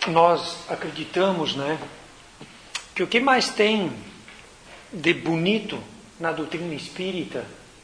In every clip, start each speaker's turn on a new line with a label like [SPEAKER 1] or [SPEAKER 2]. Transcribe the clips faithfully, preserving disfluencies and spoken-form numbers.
[SPEAKER 1] nós acreditamos, né, que o que mais tem de bonito na doutrina espírita,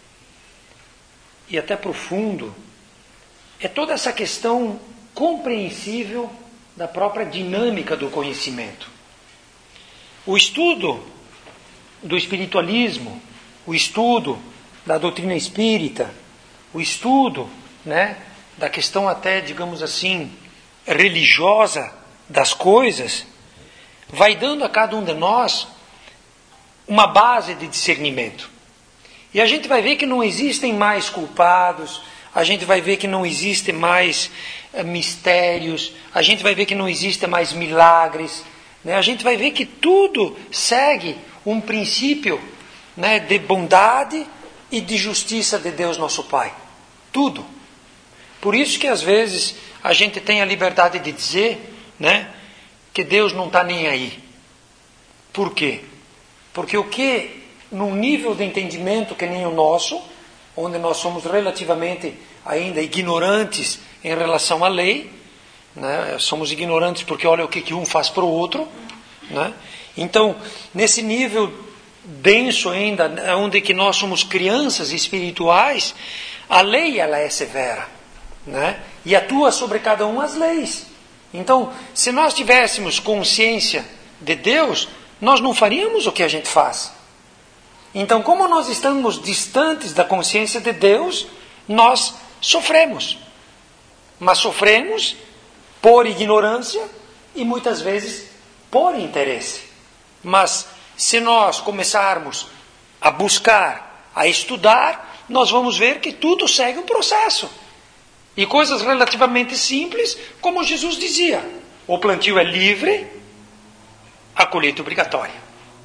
[SPEAKER 1] e até profundo, é toda essa questão compreensível da própria dinâmica do conhecimento. O estudo do espiritualismo, o estudo da doutrina espírita, o estudo, né, da questão até, digamos assim, religiosa das coisas, vai dando a cada um de nós uma base de discernimento. E a gente vai ver que não existem mais culpados, a gente vai ver que não existem mais uh, mistérios, a gente vai ver que não existem mais milagres, né? A gente vai ver que tudo segue um princípio, né, de bondade e de justiça de Deus nosso Pai. Tudo. Por isso que às vezes a gente tem a liberdade de dizer, né, que Deus não está nem aí. Por quê? Porque o que, num nível de entendimento que nem o nosso, onde nós somos relativamente ainda ignorantes em relação à lei, né, somos ignorantes porque olha o que, que um faz para o outro, né? Então, nesse nível denso ainda, onde que nós somos crianças espirituais, a lei ela é severa, né? E atua sobre cada um as leis. Então, se nós tivéssemos consciência de Deus, nós não faríamos o que a gente faz. Então, como nós estamos distantes da consciência de Deus, nós sofremos. Mas sofremos por ignorância e muitas vezes por interesse. Mas se nós começarmos a buscar, a estudar, nós vamos ver que tudo segue um processo. E coisas relativamente simples, como Jesus dizia, o plantio é livre, a colheita é obrigatória.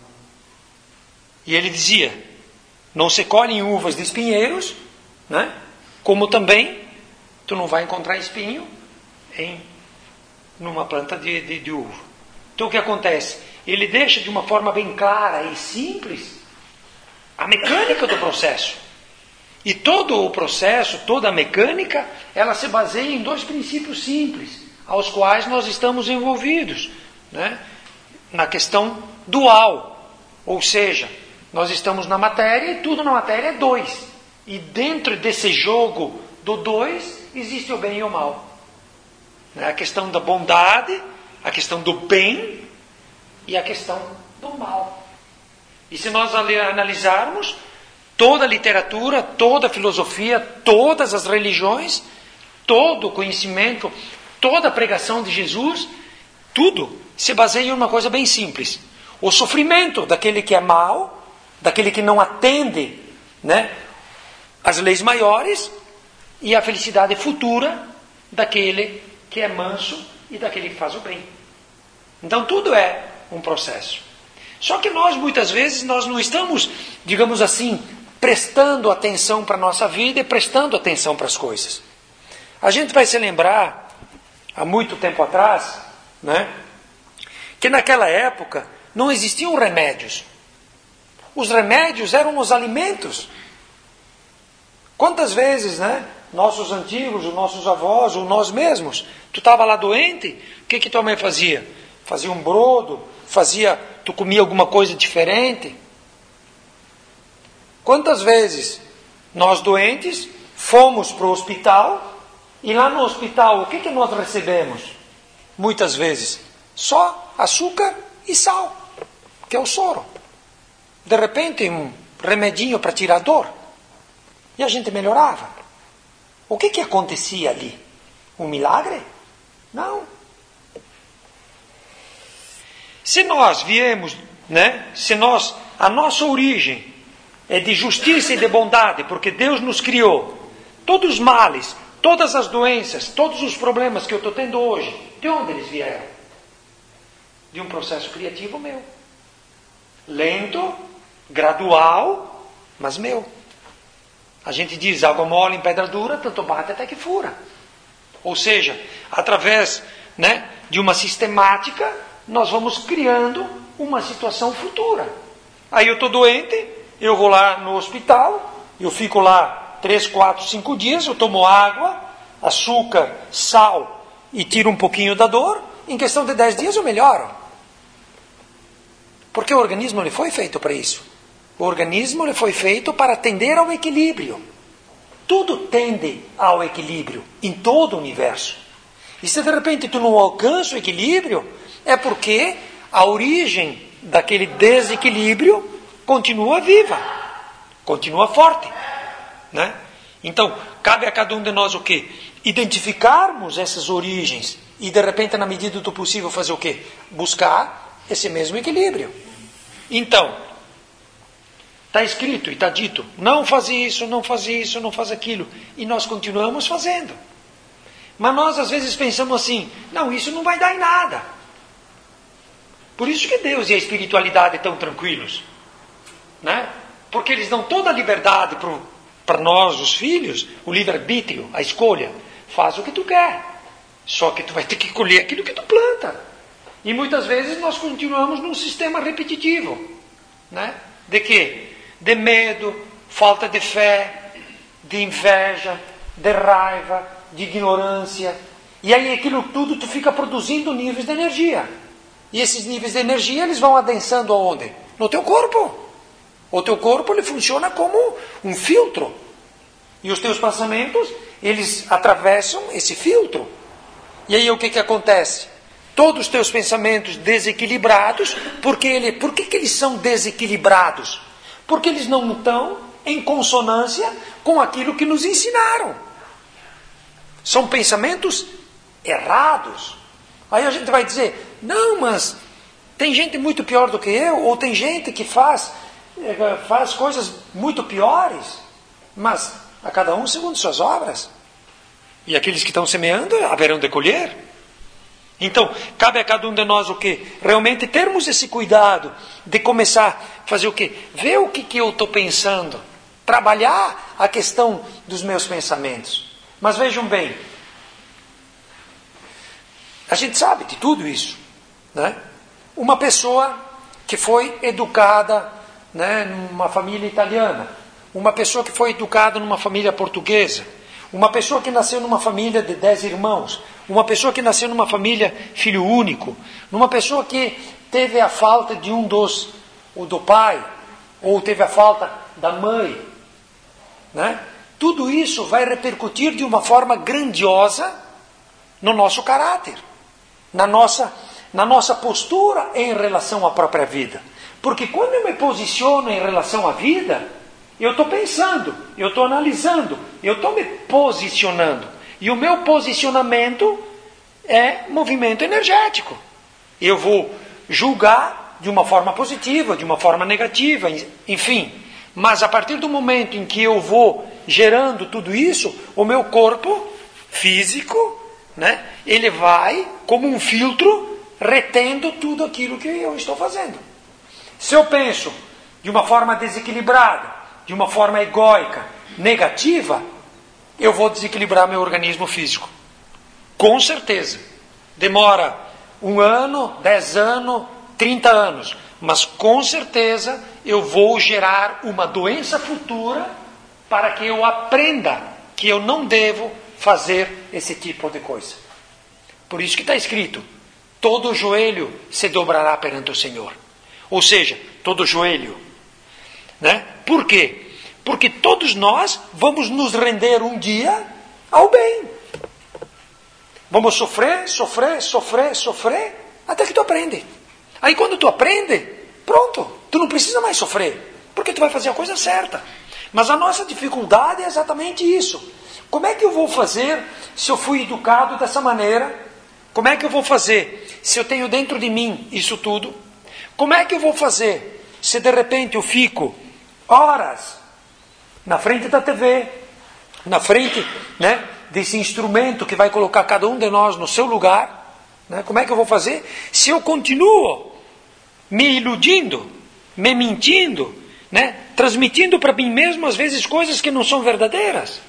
[SPEAKER 1] E ele dizia, não se colhem uvas de espinheiros, né? Como também tu não vai encontrar espinho em numa planta de, de, de uva. Então o que acontece? Ele deixa de uma forma bem clara e simples a mecânica do processo. E todo o processo, toda a mecânica, ela se baseia em dois princípios simples, aos quais nós estamos envolvidos, né? Na questão dual. Ou seja, nós estamos na matéria e tudo na matéria é dois. E dentro desse jogo do dois, existe o bem e o mal. A questão da bondade, a questão do bem e a questão do mal. E se nós analisarmos toda a literatura, toda a filosofia, todas as religiões, todo o conhecimento, toda a pregação de Jesus, tudo se baseia em uma coisa bem simples. O sofrimento daquele que é mau, daquele que não atende, né, as leis maiores, e a felicidade futura daquele que é manso e daquele que faz o bem. Então tudo é um processo. Só que nós muitas vezes nós não estamos, digamos assim, prestando atenção para a nossa vida e prestando atenção para as coisas. A gente vai se lembrar, há muito tempo atrás, né, que naquela época não existiam remédios. Os remédios eram os alimentos. Quantas vezes, né, nossos antigos, os nossos avós, ou nós mesmos, tu estava lá doente, o que que tua mãe fazia? Fazia um brodo, fazia, tu comia alguma coisa diferente. Quantas vezes nós doentes fomos para o hospital e lá no hospital o que que nós recebemos? Muitas vezes só açúcar e sal, que é o soro. De repente um remedinho para tirar a dor e a gente melhorava. O que que acontecia ali? Um milagre? Não. Se nós viemos, né? Se nós, a nossa origem é de justiça e de bondade, porque Deus nos criou. Todos os males, todas as doenças, todos os problemas que eu estou tendo hoje, de onde eles vieram? De um processo criativo meu. Lento, gradual, mas meu. A gente diz, água mole em pedra dura, tanto bate até que fura. Ou seja, através, né, de uma sistemática, nós vamos criando uma situação futura. Aí eu estou doente, eu vou lá no hospital, eu fico lá três, quatro, cinco dias, eu tomo água, açúcar, sal e tiro um pouquinho da dor em questão de dez dias eu melhoro. Porque o organismo ele foi feito para isso. O organismo ele foi feito para tender ao equilíbrio. Tudo tende ao equilíbrio em todo o universo. E se de repente tu não alcança o equilíbrio, é porque a origem daquele desequilíbrio continua viva, continua forte, né? Então, cabe a cada um de nós o quê? Identificarmos essas origens e de repente, na medida do possível, fazer o quê? Buscar esse mesmo equilíbrio. Então, está escrito e está dito, não faz isso, não faz isso, não faz aquilo. E nós continuamos fazendo. Mas nós às vezes pensamos assim, não, isso não vai dar em nada. Por isso que Deus e a espiritualidade estão tranquilos, né? Porque eles dão toda a liberdade para nós, os filhos, o livre-arbítrio, a escolha. Faz o que tu quer. Só que tu vai ter que colher aquilo que tu planta. E muitas vezes nós continuamos num sistema repetitivo, né? De quê? De medo, falta de fé, de inveja, de raiva, de ignorância. E aí aquilo tudo tu fica produzindo níveis de energia. E esses níveis de energia eles vão adensando aonde? No teu corpo. O teu corpo ele funciona como um filtro. E os teus pensamentos, eles atravessam esse filtro. E aí o que, que acontece? Todos os teus pensamentos desequilibrados, porque ele, por que, que eles são desequilibrados? Porque eles não estão em consonância com aquilo que nos ensinaram. São pensamentos errados. Aí a gente vai dizer, não, mas tem gente muito pior do que eu, ou tem gente que faz, faz coisas muito piores, mas a cada um segundo suas obras. E aqueles que estão semeando haverão de colher. Então, cabe a cada um de nós o quê? Realmente termos esse cuidado de começar a fazer o quê? Ver o que, que eu estou pensando. Trabalhar a questão dos meus pensamentos. Mas vejam bem, a gente sabe de tudo isso, né? Uma pessoa que foi educada, né, numa família italiana, uma pessoa que foi educada numa família portuguesa, uma pessoa que nasceu numa família de dez irmãos, uma pessoa que nasceu numa família filho único, numa pessoa que teve a falta de um dos, ou do pai, ou teve a falta da mãe, né? Tudo isso vai repercutir de uma forma grandiosa no nosso caráter, na nossa, na nossa postura em relação à própria vida. Porque quando eu me posiciono em relação à vida, eu estou pensando, eu estou analisando, eu estou me posicionando. E o meu posicionamento é movimento energético. Eu vou julgar de uma forma positiva, de uma forma negativa, enfim. Mas a partir do momento em que eu vou gerando tudo isso, o meu corpo físico, né, ele vai, como um filtro, retendo tudo aquilo que eu estou fazendo. Se eu penso de uma forma desequilibrada, de uma forma egóica, negativa, eu vou desequilibrar meu organismo físico. Com certeza. Demora um ano, dez anos, trinta anos. Mas com certeza eu vou gerar uma doença futura para que eu aprenda que eu não devo fazer esse tipo de coisa. Por isso que está escrito, todo joelho se dobrará perante o Senhor. Ou seja, todo joelho. Né? Por quê? Porque todos nós vamos nos render um dia ao bem. Vamos sofrer, sofrer, sofrer, sofrer, até que tu aprende. Aí quando tu aprende, pronto, tu não precisa mais sofrer, porque tu vai fazer a coisa certa. Mas a nossa dificuldade é exatamente isso. Como é que eu vou fazer se eu fui educado dessa maneira? Como é que eu vou fazer se eu tenho dentro de mim isso tudo? Como é que eu vou fazer se de repente eu fico horas na frente da T V, na frente, né, desse instrumento que vai colocar cada um de nós no seu lugar? Né? Como é que eu vou fazer se eu continuo me iludindo, me mentindo, né, transmitindo para mim mesmo às vezes coisas que não são verdadeiras?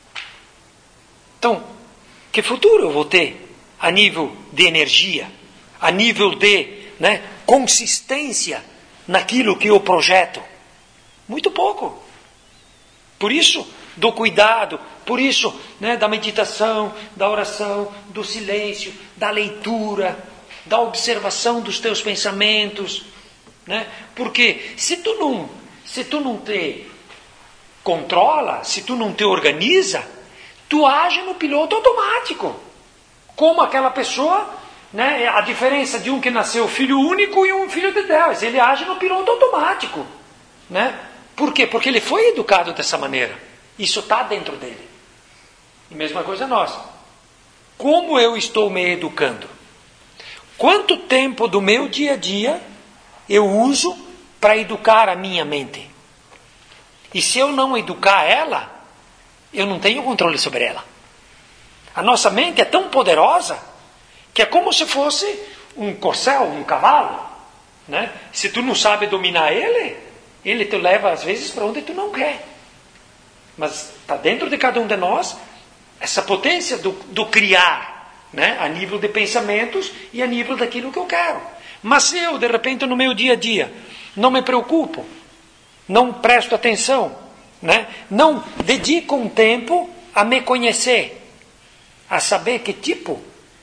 [SPEAKER 1] Então, que futuro eu vou ter a nível de energia, a nível de, né, consistência naquilo que eu projeto? Muito pouco. Por isso, do cuidado, por isso, né, da meditação, da oração, do silêncio, da leitura, da observação dos teus pensamentos, né? Porque se tu não, se tu não te controla, se tu não te organiza, tu age no piloto automático. Como aquela pessoa, né? A diferença de um que nasceu filho único e um filho de Deus. Ele age no piloto automático, né? Por quê? Porque ele foi educado dessa maneira. Isso está dentro dele. E mesma coisa nós. Como eu estou me educando? Quanto tempo do meu dia a dia eu uso para educar a minha mente? E se eu não educar ela, eu não tenho controle sobre ela. A nossa mente é tão poderosa que é como se fosse um corcel, um cavalo, né? Se tu não sabe dominar ele, ele te leva às vezes para onde tu não quer. Mas está dentro de cada um de nós essa potência do, do criar, né? A nível de pensamentos e a nível daquilo que eu quero. Mas se eu, de repente, no meu dia a dia, não me preocupo, não presto atenção, né? Não dedico um tempo a me conhecer, a saber que tipo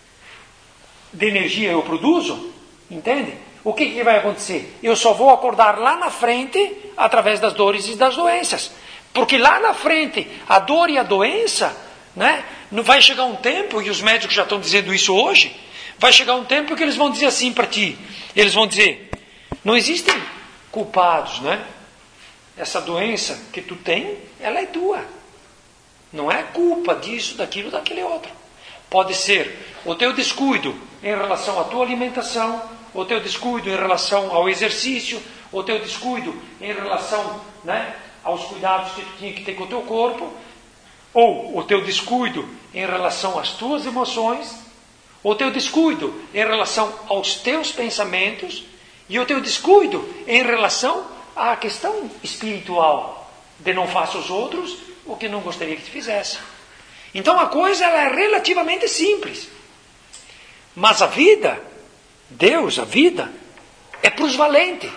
[SPEAKER 1] de energia eu produzo, entende? O que, que vai acontecer? Eu só vou acordar lá na frente através das dores e das doenças. Porque lá na frente, a dor e a doença, né? Não vai chegar um tempo, e os médicos já estão dizendo isso hoje, vai chegar um tempo que eles vão dizer assim para ti, eles vão dizer, não existem culpados, né? Essa doença que tu tem, ela é tua. Não é culpa disso, daquilo, daquele outro. Pode ser o teu descuido em relação à tua alimentação, o teu descuido em relação ao exercício, o teu descuido em relação, né, aos cuidados que tu tinha que ter com o teu corpo, ou o teu descuido em relação às tuas emoções, o teu descuido em relação aos teus pensamentos, e o teu descuido em relação à questão espiritual, de não faça aos outros o que não gostaria que te fizesse. Então a coisa ela é relativamente simples. Mas a vida, Deus, a vida, é para os valentes.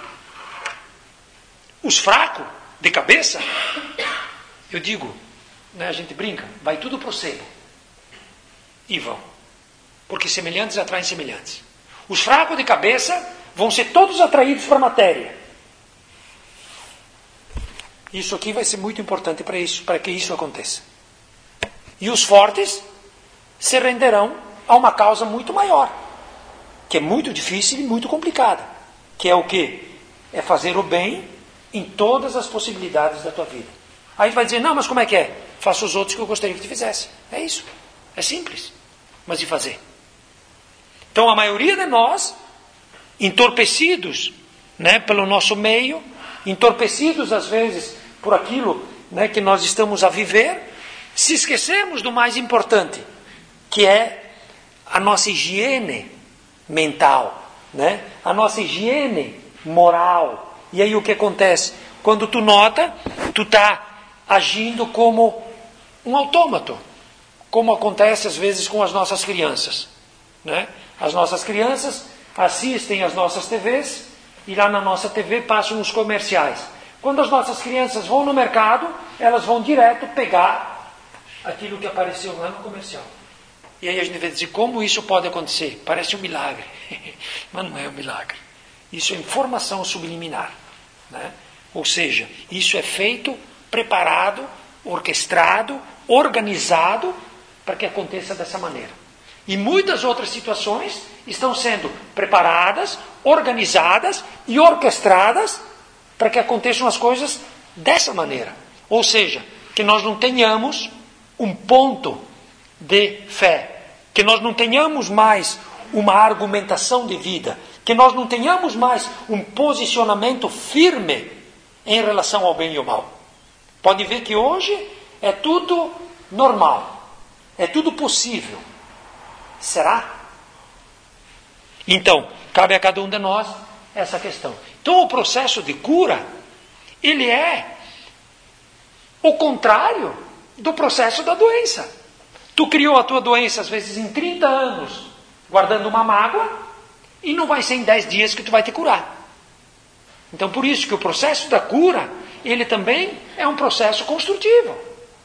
[SPEAKER 1] Os fracos, de cabeça, eu digo, né, a gente brinca, vai tudo para o sebo. E vão. Porque semelhantes atraem semelhantes. Os fracos de cabeça vão ser todos atraídos para a matéria. Isso aqui vai ser muito importante para isso, para que isso aconteça. E os fortes se renderão a uma causa muito maior, que é muito difícil e muito complicada, que é o quê? É fazer o bem em todas as possibilidades da tua vida. Aí vai dizer, não, mas como é que é? Faça os outros que eu gostaria que te fizesse. É isso. É simples. Mas de fazer. Então a maioria de nós, entorpecidos, né, pelo nosso meio, entorpecidos às vezes por aquilo, né, que nós estamos a viver, se esquecemos do mais importante, que é a nossa higiene mental, né? A nossa higiene moral. E aí o que acontece? Quando tu nota, tu está agindo como um autômato, como acontece às vezes com as nossas crianças, né? As nossas crianças assistem às nossas T Vs e lá na nossa T V passam os comerciais. Quando as nossas crianças vão no mercado, elas vão direto pegar aquilo que apareceu lá no comercial. E aí a gente vai dizer, como isso pode acontecer? Parece um milagre. Mas não é um milagre. Isso é informação subliminar, né? Ou seja, isso é feito, preparado, orquestrado, organizado para que aconteça dessa maneira. E muitas outras situações estão sendo preparadas, organizadas e orquestradas para que aconteçam as coisas dessa maneira. Ou seja, que nós não tenhamos um ponto de fé, que nós não tenhamos mais uma argumentação de vida, que nós não tenhamos mais um posicionamento firme em relação ao bem e ao mal. Pode ver que hoje é tudo normal, é tudo possível. Será? Então, cabe a cada um de nós essa questão. Então, o processo de cura, ele é o contrário do processo da doença. Tu criou a tua doença, às vezes, em trinta anos, guardando uma mágoa, e não vai ser em dez dias que tu vai te curar. Então, por isso que o processo da cura, ele também é um processo construtivo.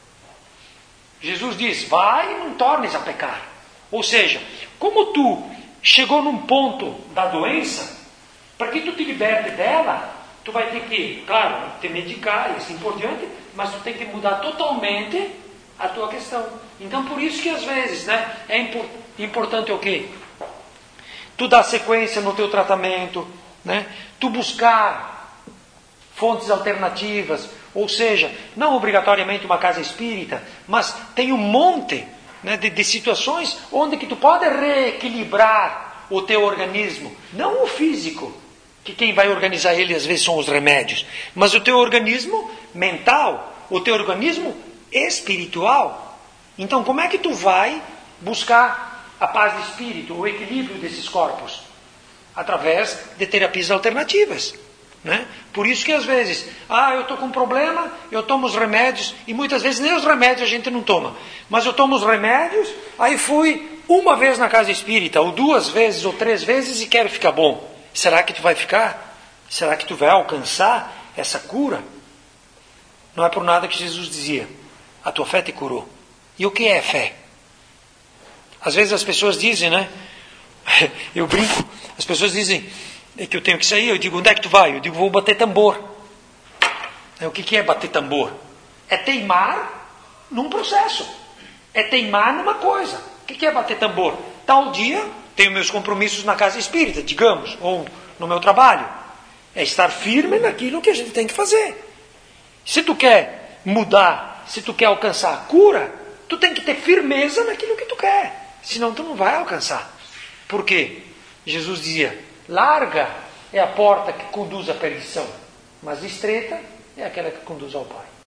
[SPEAKER 1] Jesus diz, vai e não tornes a pecar. Ou seja, como tu chegou num ponto da doença, para que tu te liberte dela, tu vai ter que, claro, te medicar e assim por diante, mas tu tem que mudar totalmente a tua questão. Então, por isso que às vezes, né, é impor- importante o quê? Tu dar sequência no teu tratamento, né? Tu buscar fontes alternativas, ou seja, não obrigatoriamente uma casa espírita, mas tem um monte, né, de, de situações onde que tu pode reequilibrar o teu organismo, não o físico, que quem vai organizar ele às vezes são os remédios, mas o teu organismo mental, o teu organismo espiritual. Então, como é que tu vai buscar a paz de espírito, o equilíbrio desses corpos? Através de terapias alternativas, né? Por isso que às vezes, ah, eu estou com um problema, eu tomo os remédios, e muitas vezes nem os remédios a gente não toma, mas eu tomo os remédios, aí fui uma vez na casa espírita, ou duas vezes, ou três vezes, e quero ficar bom. Será que tu vai ficar? Será que tu vai alcançar essa cura? Não é por nada que Jesus dizia, a tua fé te curou. E o que é fé? Às vezes as pessoas dizem, né? Eu brinco, as pessoas dizem que eu tenho que sair, eu digo, onde é que tu vai? Eu digo, vou bater tambor. O que é bater tambor? É teimar num processo. É teimar numa coisa. O que é bater tambor? Tal dia, tenho meus compromissos na casa espírita, digamos, ou no meu trabalho. É estar firme naquilo que a gente tem que fazer. Se tu quer mudar, se tu quer alcançar a cura, tu tem que ter firmeza naquilo que tu quer. Senão tu não vai alcançar. Por quê? Jesus dizia, larga é a porta que conduz à perdição, mas estreita é aquela que conduz ao Pai.